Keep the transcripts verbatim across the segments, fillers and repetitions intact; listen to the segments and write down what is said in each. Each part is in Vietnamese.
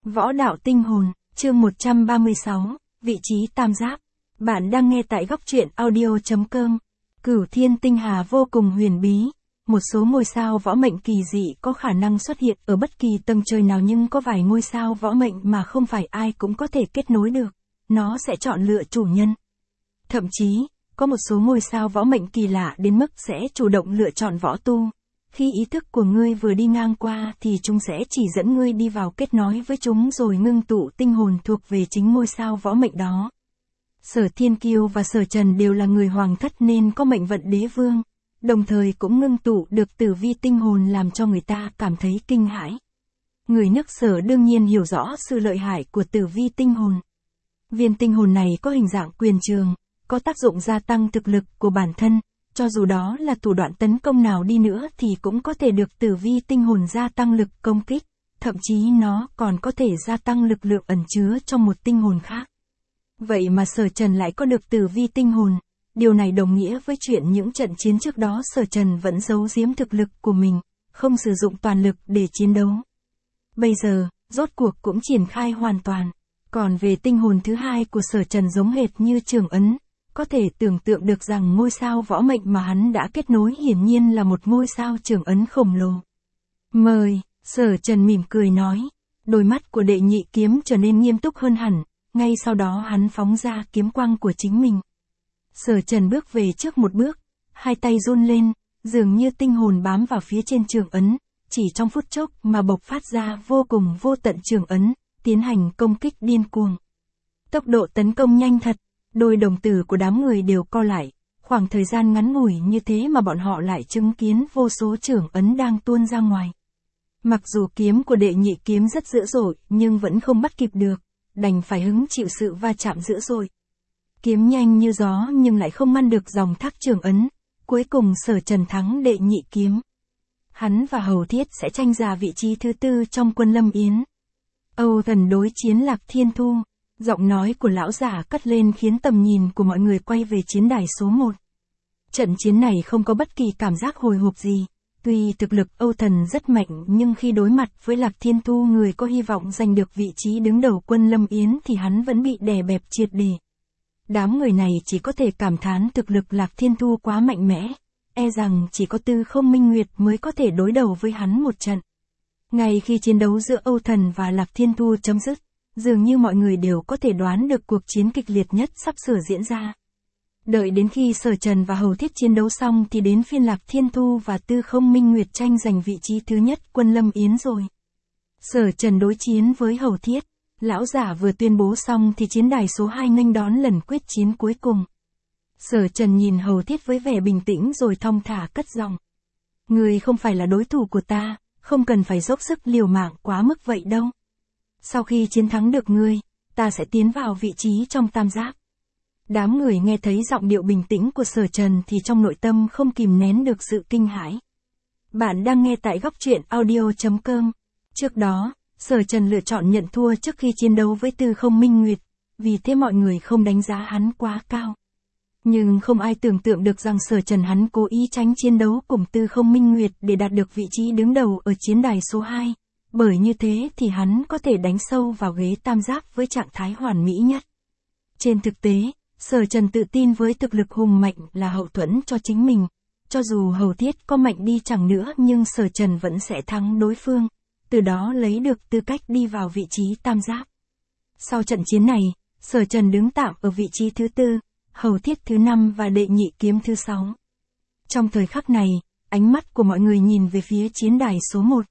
Võ đạo tinh hồn, chương một trăm ba mươi sáu, vị trí tam giác. Bạn đang nghe tại góc truyện audio.com. Cửu thiên tinh hà vô cùng huyền bí. Một số ngôi sao võ mệnh kỳ dị có khả năng xuất hiện ở bất kỳ tầng trời nào, nhưng có vài ngôi sao võ mệnh mà không phải ai cũng có thể kết nối được. Nó sẽ chọn lựa chủ nhân. Thậm chí, có một số ngôi sao võ mệnh kỳ lạ đến mức sẽ chủ động lựa chọn võ tu. Khi ý thức của ngươi vừa đi ngang qua thì chúng sẽ chỉ dẫn ngươi đi vào kết nối với chúng rồi ngưng tụ tinh hồn thuộc về chính ngôi sao võ mệnh đó. Sở Thiên Kiêu và Sở Trần đều là người hoàng thất nên có mệnh vận đế vương, đồng thời cũng ngưng tụ được tử vi tinh hồn làm cho người ta cảm thấy kinh hãi. Người nước Sở đương nhiên hiểu rõ sự lợi hại của tử vi tinh hồn. Viên tinh hồn này có hình dạng quyền trường, có tác dụng gia tăng thực lực của bản thân. Cho dù đó là thủ đoạn tấn công nào đi nữa thì cũng có thể được tử vi tinh hồn gia tăng lực công kích, thậm chí nó còn có thể gia tăng lực lượng ẩn chứa trong một tinh hồn khác. Vậy mà Sở Trần lại có được tử vi tinh hồn, điều này đồng nghĩa với chuyện những trận chiến trước đó Sở Trần vẫn giấu giếm thực lực của mình, không sử dụng toàn lực để chiến đấu. Bây giờ, rốt cuộc cũng triển khai hoàn toàn, còn về tinh hồn thứ hai của Sở Trần giống hệt như trường ấn. Có thể tưởng tượng được rằng ngôi sao võ mệnh mà hắn đã kết nối hiển nhiên là một ngôi sao trường ấn khổng lồ. Mời, Sở Trần mỉm cười nói. Đôi mắt của đệ nhị kiếm trở nên nghiêm túc hơn hẳn, ngay sau đó hắn phóng ra kiếm quang của chính mình. Sở Trần bước về trước một bước, hai tay run lên, dường như tinh hồn bám vào phía trên trường ấn, chỉ trong phút chốc mà bộc phát ra vô cùng vô tận trường ấn, tiến hành công kích điên cuồng. Tốc độ tấn công nhanh thật. Đôi đồng tử của đám người đều co lại, khoảng thời gian ngắn ngủi như thế mà bọn họ lại chứng kiến vô số trưởng ấn đang tuôn ra ngoài. Mặc dù kiếm của đệ nhị kiếm rất dữ dội nhưng vẫn không bắt kịp được, đành phải hứng chịu sự va chạm dữ dội. Kiếm nhanh như gió nhưng lại không ngăn được dòng thác trưởng ấn, cuối cùng Sở Trần thắng đệ nhị kiếm. Hắn và Hầu Thiết sẽ tranh giành vị trí thứ tư trong quân Lâm Yến. Âu Thần đối chiến Lạc Thiên Thu. Giọng nói của lão giả cất lên khiến tầm nhìn của mọi người quay về chiến đài số một. Trận chiến này không có bất kỳ cảm giác hồi hộp gì. Tuy thực lực Âu Thần rất mạnh nhưng khi đối mặt với Lạc Thiên Thu, người có hy vọng giành được vị trí đứng đầu quân Lâm Yến, thì hắn vẫn bị đè bẹp triệt để. Đám người này chỉ có thể cảm thán thực lực Lạc Thiên Thu quá mạnh mẽ. E rằng chỉ có Tư Không Minh Nguyệt mới có thể đối đầu với hắn một trận. Ngay khi chiến đấu giữa Âu Thần và Lạc Thiên Thu chấm dứt, dường như mọi người đều có thể đoán được cuộc chiến kịch liệt nhất sắp sửa diễn ra. Đợi đến khi Sở Trần và Hầu Thiết chiến đấu xong thì đến phiên Lạc Thiên Thu và Tư Không Minh Nguyệt tranh giành vị trí thứ nhất quân Lâm Yến rồi. Sở Trần đối chiến với Hầu Thiết, lão giả vừa tuyên bố xong thì chiến đài số hai nghênh đón lần quyết chiến cuối cùng. Sở Trần nhìn Hầu Thiết với vẻ bình tĩnh rồi thong thả cất giọng. Người không phải là đối thủ của ta, không cần phải dốc sức liều mạng quá mức vậy đâu. Sau khi chiến thắng được ngươi, ta sẽ tiến vào vị trí trong tam giác. Đám người nghe thấy giọng điệu bình tĩnh của Sở Trần thì trong nội tâm không kìm nén được sự kinh hãi. Bạn đang nghe tại góc truyện audio.com. Trước đó, Sở Trần lựa chọn nhận thua trước khi chiến đấu với Tư Không Minh Nguyệt, vì thế mọi người không đánh giá hắn quá cao. Nhưng không ai tưởng tượng được rằng Sở Trần hắn cố ý tránh chiến đấu cùng Tư Không Minh Nguyệt để đạt được vị trí đứng đầu ở chiến đài số hai. Bởi như thế thì hắn có thể đánh sâu vào ghế tam giác với trạng thái hoàn mỹ nhất. Trên thực tế, Sở Trần tự tin với thực lực hùng mạnh là hậu thuẫn cho chính mình. Cho dù Hầu Thiết có mạnh đi chẳng nữa nhưng Sở Trần vẫn sẽ thắng đối phương, từ đó lấy được tư cách đi vào vị trí tam giác. Sau trận chiến này, Sở Trần đứng tạm ở vị trí thứ tư, Hầu Thiết thứ năm và đệ nhị kiếm thứ sáu. Trong thời khắc này, ánh mắt của mọi người nhìn về phía chiến đài số một.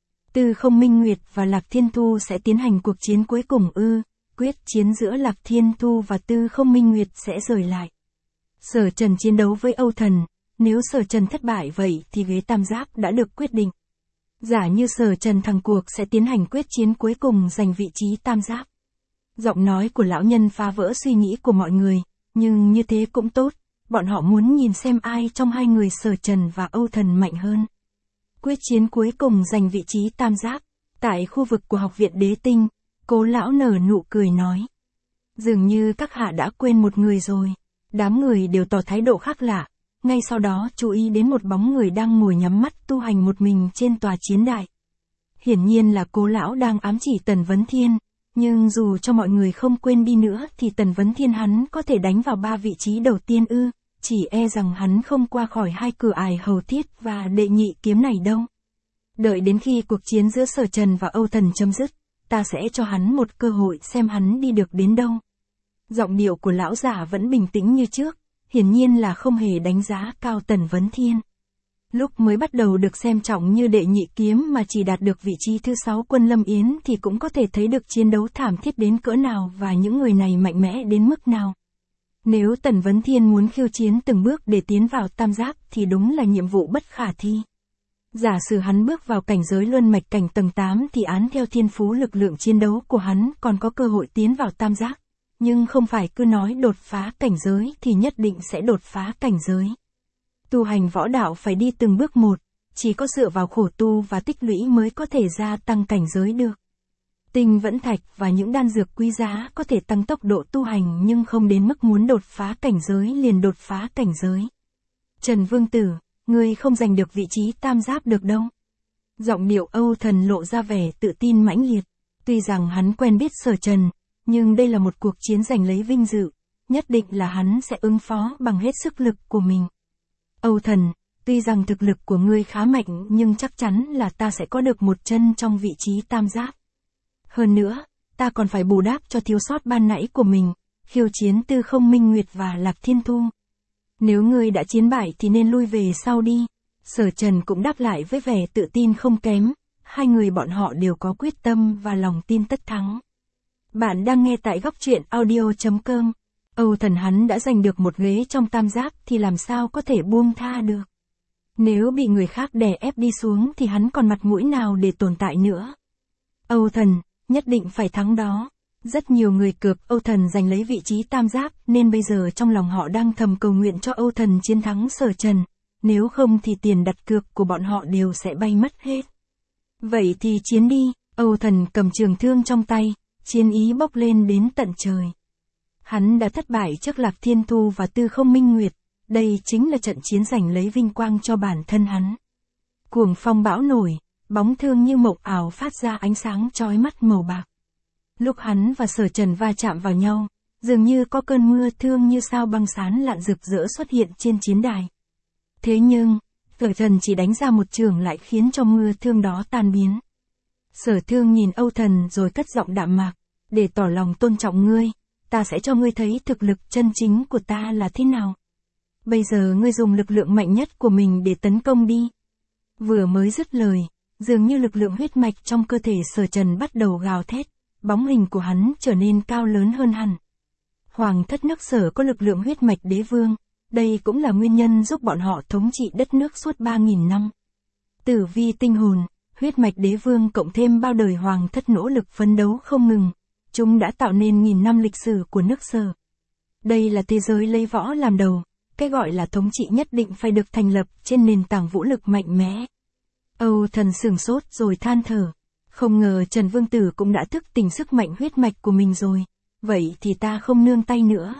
Tư Không Minh Nguyệt và Lạc Thiên Thu sẽ tiến hành cuộc chiến cuối cùng ư? Quyết chiến giữa Lạc Thiên Thu và Tư Không Minh Nguyệt sẽ rời lại. Sở Trần chiến đấu với Âu Thần, nếu Sở Trần thất bại vậy thì ghế tam giác đã được quyết định. Giả như Sở Trần thắng cuộc sẽ tiến hành quyết chiến cuối cùng giành vị trí tam giác. Giọng nói của lão nhân phá vỡ suy nghĩ của mọi người, nhưng như thế cũng tốt, bọn họ muốn nhìn xem ai trong hai người Sở Trần và Âu Thần mạnh hơn. Quyết chiến cuối cùng giành vị trí tam giác, tại khu vực của học viện Đế Tinh, Cố lão nở nụ cười nói. Dường như các hạ đã quên một người rồi. Đám người đều tỏ thái độ khác lạ, ngay sau đó chú ý đến một bóng người đang ngồi nhắm mắt tu hành một mình trên tòa chiến đài. hiển nhiên là Cố lão đang ám chỉ Tần Vấn Thiên, nhưng dù cho mọi người không quên đi nữa thì Tần Vấn Thiên hắn có thể đánh vào ba vị trí đầu tiên ư, chỉ e rằng hắn không qua khỏi hai cửa ải Hầu Thiết và Đệ Nhị Kiếm này đâu. Đợi đến khi cuộc chiến giữa Sở Trần và Âu Thần chấm dứt, ta sẽ cho hắn một cơ hội xem hắn đi được đến đâu. Giọng điệu của lão giả vẫn bình tĩnh như trước, hiển nhiên là không hề đánh giá cao Tần Vấn Thiên. Lúc mới bắt đầu được xem trọng như Đệ Nhị Kiếm mà chỉ đạt được vị trí thứ sáu quân Lâm Yến thì cũng có thể thấy được chiến đấu thảm thiết đến cỡ nào và những người này mạnh mẽ đến mức nào. Nếu Tần Vấn Thiên muốn khiêu chiến từng bước để tiến vào tam giác thì đúng là nhiệm vụ bất khả thi. Giả sử hắn bước vào cảnh giới luân mạch cảnh tầng tám thì án theo thiên phú lực lượng chiến đấu của hắn còn có cơ hội tiến vào tam giác. Nhưng không phải cứ nói đột phá cảnh giới thì nhất định sẽ đột phá cảnh giới. Tu hành võ đạo phải đi từng bước một, chỉ có dựa vào khổ tu và tích lũy mới có thể gia tăng cảnh giới được. Tinh vẫn thạch và những đan dược quý giá có thể tăng tốc độ tu hành nhưng không đến mức muốn đột phá cảnh giới liền đột phá cảnh giới. Trần Vương Tử, ngươi không giành được vị trí tam giáp được đâu. Giọng điệu Âu Thần lộ ra vẻ tự tin mãnh liệt. Tuy rằng hắn quen biết Sở Trần, nhưng đây là một cuộc chiến giành lấy vinh dự, nhất định là hắn sẽ ứng phó bằng hết sức lực của mình. Âu Thần, tuy rằng thực lực của ngươi khá mạnh nhưng chắc chắn là ta sẽ có được một chân trong vị trí tam giáp. Hơn nữa, ta còn phải bù đắp cho thiếu sót ban nãy của mình, khiêu chiến Tư Không Minh Nguyệt và Lạc Thiên Thu. Nếu ngươi đã chiến bại thì nên lui về sau đi. Sở Trần cũng đáp lại với vẻ tự tin không kém, hai người bọn họ đều có quyết tâm và lòng tin tất thắng. Bạn đang nghe tại góc truyện audio chấm com. Âu Thần hắn đã giành được một ghế trong tam giác thì làm sao có thể buông tha được. Nếu bị người khác đè ép đi xuống thì hắn còn mặt mũi nào để tồn tại nữa. Âu Thần, nhất định phải thắng đó. Rất nhiều người cược Âu Thần giành lấy vị trí tam giác nên bây giờ trong lòng họ đang thầm cầu nguyện cho Âu Thần chiến thắng Sở Trần. Nếu không thì tiền đặt cược của bọn họ đều sẽ bay mất hết. Vậy thì chiến đi. Âu Thần cầm trường thương trong tay, chiến ý bốc lên đến tận trời. Hắn đã thất bại trước Lạc Thiên Thu và Tư Không Minh Nguyệt, đây chính là trận chiến giành lấy vinh quang cho bản thân hắn. Cuồng phong bão nổi, bóng thương như mộng ảo phát ra ánh sáng chói mắt màu bạc. Lúc hắn và Sở Trần va chạm vào nhau, dường như có cơn mưa thương như sao băng sán lạn rực rỡ xuất hiện trên chiến đài. Thế nhưng, Sở Trần chỉ đánh ra một chưởng lại khiến cho mưa thương đó tan biến. Sở Thương nhìn Âu Thần rồi cất giọng đạm mạc, để tỏ lòng tôn trọng ngươi, ta sẽ cho ngươi thấy thực lực chân chính của ta là thế nào. Bây giờ ngươi dùng lực lượng mạnh nhất của mình để tấn công đi. Vừa mới dứt lời, dường như lực lượng huyết mạch trong cơ thể Sở Trần bắt đầu gào thét, bóng hình của hắn trở nên cao lớn hơn hẳn. Hoàng thất nước Sở có lực lượng huyết mạch đế vương, đây cũng là nguyên nhân giúp bọn họ thống trị đất nước suốt ba nghìn năm. Tử vi tinh hồn, huyết mạch đế vương cộng thêm bao đời hoàng thất nỗ lực phấn đấu không ngừng, chúng đã tạo nên nghìn năm lịch sử của nước Sở. Đây là thế giới lấy võ làm đầu, cái gọi là thống trị nhất định phải được thành lập trên nền tảng vũ lực mạnh mẽ. Âu Thần sửng sốt rồi than thở, không ngờ Trần Vương Tử cũng đã thức tỉnh sức mạnh huyết mạch của mình rồi, vậy thì ta không nương tay nữa.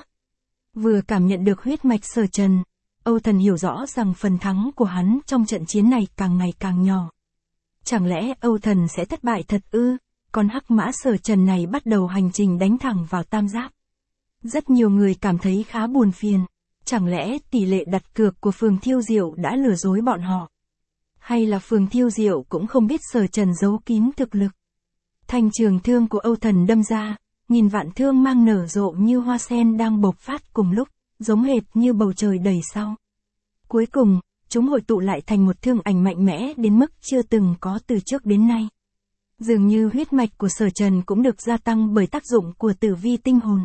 Vừa cảm nhận được huyết mạch Sở Trần, Âu Thần hiểu rõ rằng phần thắng của hắn trong trận chiến này càng ngày càng nhỏ. Chẳng lẽ Âu Thần sẽ thất bại thật ư? Con hắc mã Sở Trần này bắt đầu hành trình đánh thẳng vào tam giác. Rất nhiều người cảm thấy khá buồn phiền. Chẳng lẽ tỷ lệ đặt cược của Phường Thiêu Diệu đã lừa dối bọn họ? Hay là Phường Thiêu Diệu cũng không biết Sở Trần giấu kín thực lực? Thanh trường thương của Âu Thần đâm ra, nghìn vạn thương mang nở rộ như hoa sen đang bộc phát cùng lúc, giống hệt như bầu trời đầy sao. Cuối cùng, chúng hội tụ lại thành một thương ảnh mạnh mẽ đến mức chưa từng có từ trước đến nay. Dường như huyết mạch của Sở Trần cũng được gia tăng bởi tác dụng của tử vi tinh hồn.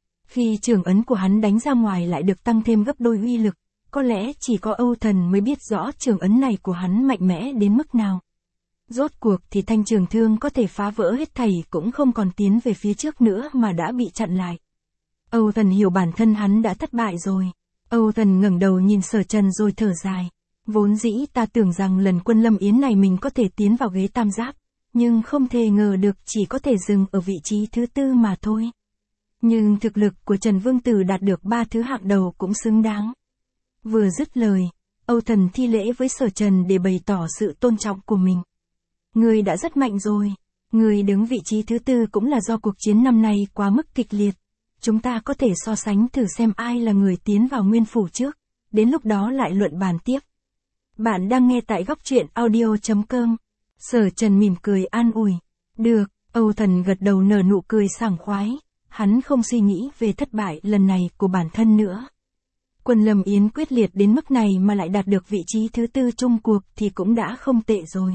Khi trường ấn của hắn đánh ra ngoài lại được tăng thêm gấp đôi uy lực, có lẽ chỉ có Âu Thần mới biết rõ trường ấn này của hắn mạnh mẽ đến mức nào. Rốt cuộc thì thanh trường thương có thể phá vỡ hết thảy cũng không còn tiến về phía trước nữa mà đã bị chặn lại. Âu Thần hiểu bản thân hắn đã thất bại rồi. Âu Thần ngẩng đầu nhìn Sở Trần rồi thở dài. Vốn dĩ ta tưởng rằng lần quân Lâm Yến này mình có thể tiến vào ghế tam giác, nhưng không thể ngờ được chỉ có thể dừng ở vị trí thứ tư mà thôi. Nhưng thực lực của Trần Vương Tử đạt được ba thứ hạng đầu cũng xứng đáng. Vừa dứt lời, Âu Thần thi lễ với Sở Trần để bày tỏ sự tôn trọng của mình. Ngươi đã rất mạnh rồi. Ngươi đứng vị trí thứ tư cũng là do cuộc chiến năm nay quá mức kịch liệt. Chúng ta có thể so sánh thử xem ai là người tiến vào nguyên phủ trước, đến lúc đó lại luận bàn tiếp. Bạn đang nghe tại góc truyện audio chấm com. Sở Trần mỉm cười an ủi. Được, Âu Thần gật đầu nở nụ cười sảng khoái, hắn không suy nghĩ về thất bại lần này của bản thân nữa. Quân Lâm Yến quyết liệt đến mức này mà lại đạt được vị trí thứ tư chung cuộc thì cũng đã không tệ rồi.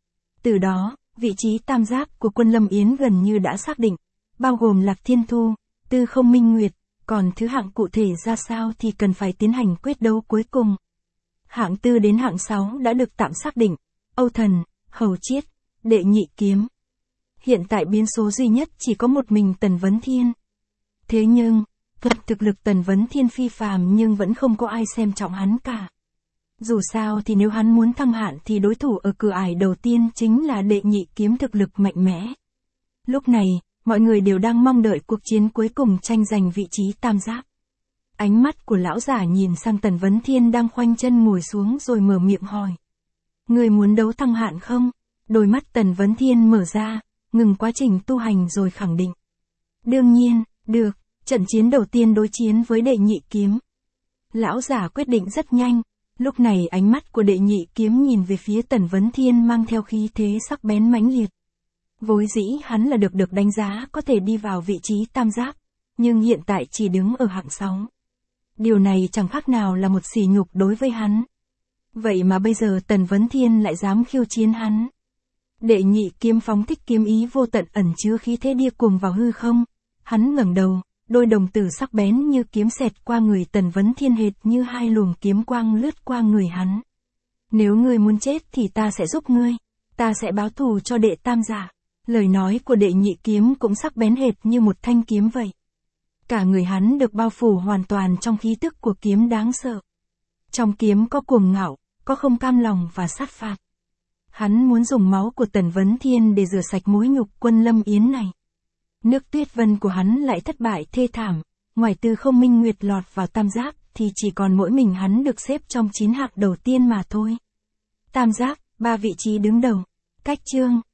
Từ đó, vị trí tam giáp của Quân Lâm Yến gần như đã xác định, bao gồm Lạc Thiên Thu, Tư Không Minh Nguyệt, còn thứ hạng cụ thể ra sao thì cần phải tiến hành quyết đấu cuối cùng. Hạng tư đến hạng sáu đã được tạm xác định, Âu Thần, Hầu Chiết, Đệ Nhị Kiếm. Hiện tại biến số duy nhất chỉ có một mình Tần Vấn Thiên. Thế nhưng, thực lực Tần Vấn Thiên phi phàm nhưng vẫn không có ai xem trọng hắn cả. Dù sao thì nếu hắn muốn thăng hạn thì đối thủ ở cửa ải đầu tiên chính là Đệ Nhị Kiếm thực lực mạnh mẽ. Lúc này, mọi người đều đang mong đợi cuộc chiến cuối cùng tranh giành vị trí tam giáp. Ánh mắt của lão giả nhìn sang Tần Vấn Thiên đang khoanh chân ngồi xuống rồi mở miệng hỏi. Người muốn đấu thăng hạn không? Đôi mắt Tần Vấn Thiên mở ra, ngừng quá trình tu hành rồi khẳng định. Đương nhiên, được, trận chiến đầu tiên đối chiến với Đệ Nhị Kiếm. Lão giả quyết định rất nhanh, lúc này ánh mắt của Đệ Nhị Kiếm nhìn về phía Tần Vấn Thiên mang theo khí thế sắc bén mãnh liệt. Vốn dĩ hắn là được được đánh giá có thể đi vào vị trí tam giáp, nhưng hiện tại chỉ đứng ở hạng sáu. Điều này chẳng khác nào là một sỉ nhục đối với hắn. Vậy mà bây giờ Tần Vấn Thiên lại dám khiêu chiến hắn. Đệ Nhị Kiếm phóng thích kiếm ý vô tận ẩn chứa khí thế điên cuồng vào hư không. Hắn ngẩng đầu, đôi đồng tử sắc bén như kiếm xẹt qua người Tần Vấn Thiên hệt như hai luồng kiếm quang lướt qua người hắn. Nếu ngươi muốn chết thì ta sẽ giúp ngươi, ta sẽ báo thù cho đệ tam giả. Lời nói của Đệ Nhị Kiếm cũng sắc bén hệt như một thanh kiếm vậy. Cả người hắn được bao phủ hoàn toàn trong khí tức của kiếm đáng sợ. Trong kiếm có cuồng ngạo, có không cam lòng và sát phạt. Hắn muốn dùng máu của Tần Vấn Thiên để rửa sạch mối nhục Quân Lâm Yến này. Nước Tuyết Vân của hắn lại thất bại thê thảm, ngoài Tư Không Minh Nguyệt lọt vào tam giáp thì chỉ còn mỗi mình hắn được xếp trong chín hạng đầu tiên mà thôi. Tam giáp, ba vị trí đứng đầu. Cách chương